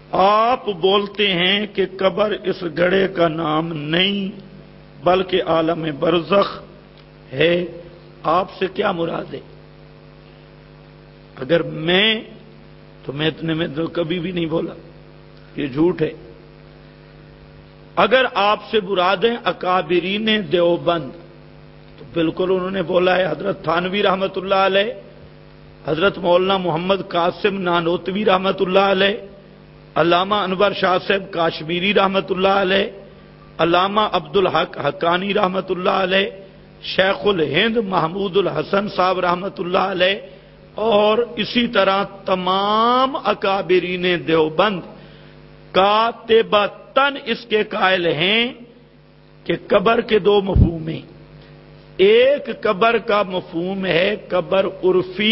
آپ بولتے ہیں کہ قبر اس گڑھے کا نام نہیں بلکہ عالم برزخ ہے، آپ سے کیا مراد ہے؟ اگر تو میں اتنے میں تو کبھی بھی نہیں بولا، یہ جھوٹ ہے۔ اگر آپ سے مراد ہے اکابرین دیوبند تو بالکل انہوں نے بولا ہے، حضرت تھانوی رحمت اللہ علیہ، حضرت مولانا محمد قاسم نانوتوی رحمت اللہ علیہ، علامہ انور شاہ صاحب کاشمیری رحمت اللہ علیہ، علامہ عبدالحق حقانی رحمت اللہ علیہ، شیخ الہند محمود الحسن صاحب رحمت اللہ علیہ، اور اسی طرح تمام اکابرین دیوبند قاطبتاً اس کے قائل ہیں کہ قبر کے دو مفہوم ہیں۔ ایک قبر کا مفہوم ہے قبر عرفی،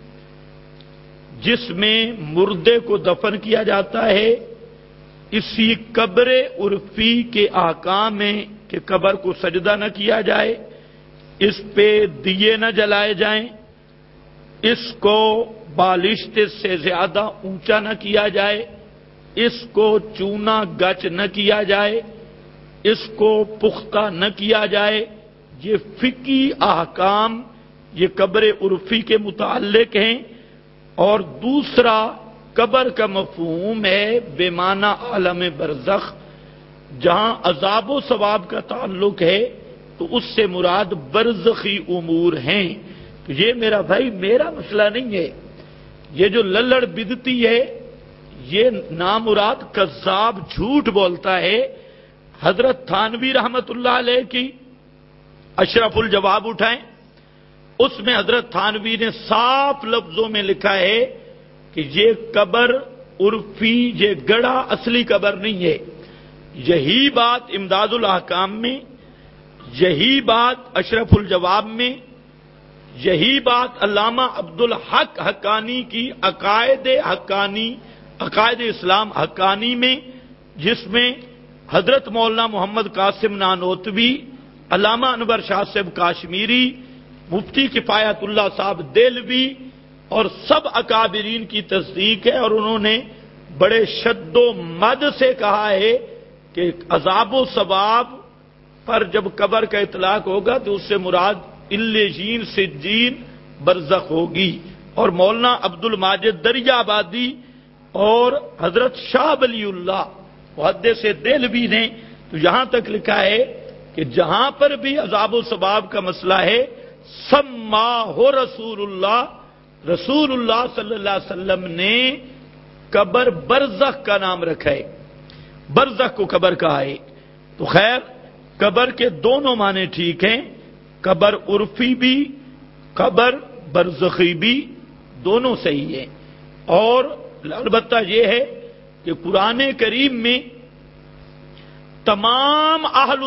جس میں مردے کو دفن کیا جاتا ہے۔ اسی قبر عرفی کے احکام ہیں کہ قبر کو سجدہ نہ کیا جائے، اس پہ دیے نہ جلائے جائیں، اس کو بالشت سے زیادہ اونچا نہ کیا جائے، اس کو چونا گچ نہ کیا جائے، اس کو پختہ نہ کیا جائے۔ یہ فقہی احکام یہ قبر عرفی کے متعلق ہیں۔ اور دوسرا قبر کا مفہوم ہے بے معنی عالم برزخ، جہاں عذاب و ثواب کا تعلق ہے تو اس سے مراد برزخی امور ہیں۔ تو یہ میرا بھائی میرا مسئلہ نہیں ہے، یہ جو للڑ بدتی ہے یہ نامراد کذاب جھوٹ بولتا ہے۔ حضرت تھانوی رحمت اللہ علیہ کی اشرف الجواب اٹھائیں، اس میں حضرت تھانوی نے صاف لفظوں میں لکھا ہے کہ یہ قبر عرفی، یہ گڑھا اصلی قبر نہیں ہے۔ یہی بات امداد الاحکام میں، یہی بات اشرف الجواب میں، یہی بات علامہ عبدالحق حقانی کی عقائد اسلام حقانی میں، جس میں حضرت مولانا محمد قاسم نانوتوی، علامہ انور شاہ صاحب کاشمیری، مفتی کفایت اللہ صاحب دہلوی اور سب اکابرین کی تصدیق ہے، اور انہوں نے بڑے شد و مد سے کہا ہے کہ عذاب و ثواب پر جب قبر کا اطلاق ہوگا تو اس سے مراد علیین سجین برزخ ہوگی۔ اور مولانا عبد الماجد دریا آبادی اور حضرت شاہ ولی اللہ محدث دہلوی نے تو یہاں تک لکھا ہے کہ جہاں پر بھی عذاب و ثواب کا مسئلہ ہے، سماہ رسول اللہ صلی اللہ علیہ وسلم نے قبر برزخ کا نام رکھا ہے، برزخ کو قبر کہا ہے۔ تو خیر قبر کے دونوں معنی ٹھیک ہیں، قبر عرفی بھی قبر برزخی بھی دونوں صحیح ہیں۔ اور البتہ یہ ہے کہ قرآن کریم میں تمام اہل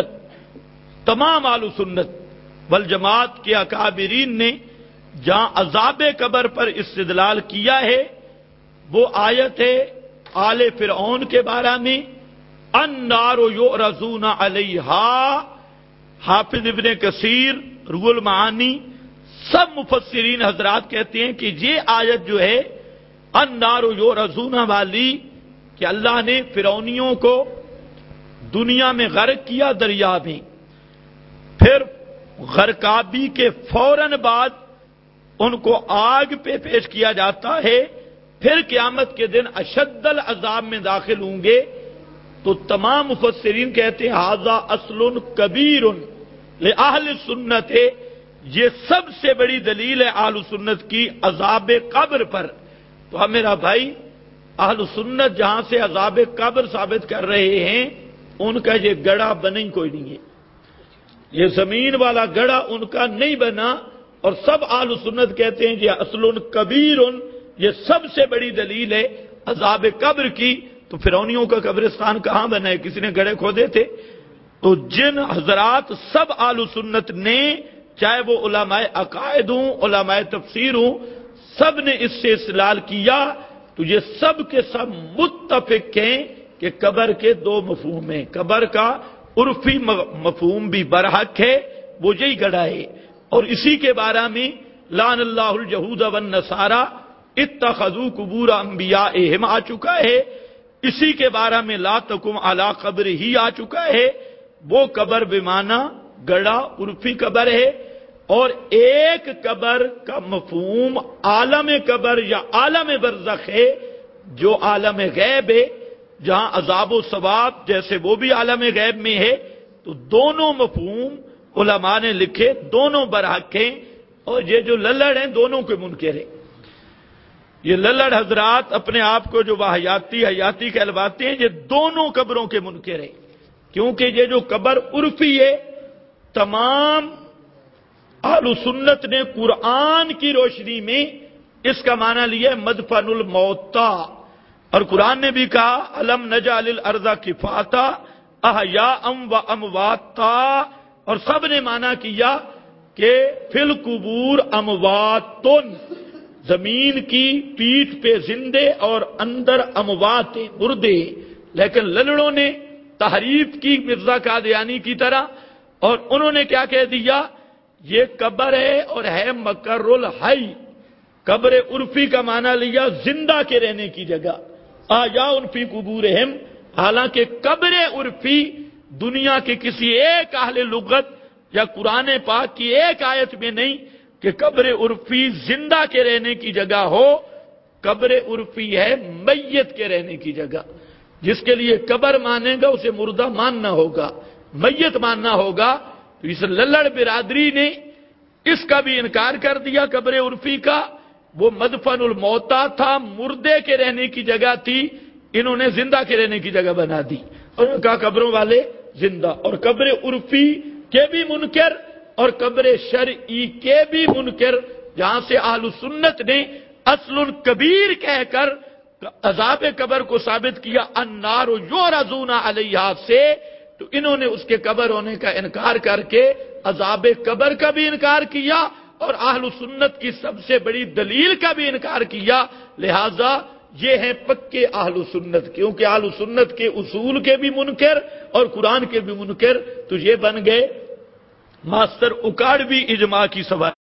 سنت والجماعت کے اکابرین نے جہاں عذاب قبر پر استدلال کیا ہے وہ آیت ہے آل فرعون کے بارے میں، النار یعرضون علیہا۔ حافظ ابن کثیر، روح المعانی، سب مفسرین حضرات کہتے ہیں کہ یہ آیت جو ہے النار یعرضون والی، کہ اللہ نے فرعونیوں کو دنیا میں غرق کیا دریا میں، پھر غرقابی کے فوراً بعد ان کو آگ پہ پیش کیا جاتا ہے، پھر قیامت کے دن اشد العذاب میں داخل ہوں گے۔ تو تمام مفسرین کہتے ہیں ھذا اصل کبیر لأہل سنت، یہ سب سے بڑی دلیل ہے اہل سنت کی عذاب قبر پر۔ تو ہم میرا بھائی اہل سنت جہاں سے عذاب قبر ثابت کر رہے ہیں ان کا یہ گڑھا بنا ہی کوئی نہیں ہے، یہ زمین والا گڑھا ان کا نہیں بنا۔ اور سب اہل سنت کہتے ہیں یہ اصل کبیر، یہ سب سے بڑی دلیل ہے عذاب قبر کی۔ تو فرعونیوں کا قبرستان کہاں بنا ہے؟ کسی نے گڑھے کھودے تھے؟ تو جن حضرات سب اہل سنت نے، چاہے وہ علماء عقائد ہوں، علماء تفسیر ہوں، سب نے اس سے استدلال کیا، تو یہ سب کے سب متفق ہیں کہ قبر کے دو مفہوم ہیں۔ قبر کا عرفی مفہوم بھی برحق ہے، وہ یہی گڑھا ہے، اور اسی کے بارے میں لعن اللہ الجہود والنصارى اتخذوا قبور انبیائہم آ چکا ہے اسی کے بارے میں لا تقم علی قبر ہی آ چکا ہے، وہ قبر بمانا گڑا عرفی قبر ہے، اور ایک قبر کا مفہوم عالم قبر یا عالم برزخ ہے، جو عالم غیب ہے، جہاں عذاب و ثواب جیسے وہ بھی عالم غیب میں ہے۔ تو دونوں مفہوم علماء نے لکھے، دونوں برحق ہیں، اور یہ جو للڑ ہیں دونوں کے منکر ہیں۔ یہ للڑ حضرات اپنے آپ کو جو حیاتی کہلواتے ہیں، یہ دونوں قبروں کے منکر ہیں، کیونکہ یہ جو قبر عرفی ہے، تمام اہل سنت نے قرآن کی روشنی میں اس کا معنی لیا ہے مدفن الموتا، اور قرآن نے بھی کہا الم نجعل الارض کفاتا احیاء و امواتا، اور سب نے معنی کیا کہ فی القبور امواتن، زمین کی پیٹھ پہ زندے اور اندر اموات مردے، لیکن للڑوں نے تحریف کی مرزا قادیانی کی طرح، اور انہوں نے کیا کہہ دیا، یہ قبر ہے اور ہے مقر الحی، قبر عرفی کا معنی لیا زندہ کے رہنے کی جگہ، احیاء فی قبورہم، حالانکہ قبر عرفی دنیا کے کسی ایک اہل لغت یا قرآن پاک کی ایک آیت میں نہیں کہ قبر عرفی زندہ کے رہنے کی جگہ ہو، قبر عرفی ہے میت کے رہنے کی جگہ۔ جس کے لیے قبر مانے گا اسے مردہ ماننا ہوگا، میت ماننا ہوگا۔ تو اس للڑ برادری نے اس کا بھی انکار کر دیا، قبر عرفی کا وہ مدفن الموتا تھا، مردے کے رہنے کی جگہ تھی، انہوں نے زندہ کے رہنے کی جگہ بنا دی، اور ان کا قبروں والے زندہ، اور قبر عرفی کے بھی منکر اور قبر شرعی کے بھی منکر، جہاں سے اہل سنت نے اصل کبیر کہہ کر عذاب قبر کو ثابت کیا النار یعرضون علیہا سے، تو انہوں نے اس کے قبر ہونے کا انکار کر کے عذاب قبر کا بھی انکار کیا، اور اہل سنت کی سب سے بڑی دلیل کا بھی انکار کیا۔ لہذا یہ ہیں پکے اہل سنت، کیونکہ اہل سنت کے اصول کے بھی منکر اور قرآن کے بھی منکر، تو یہ بن گئے ماسٹر اکاڑوی اجماع کی سوال۔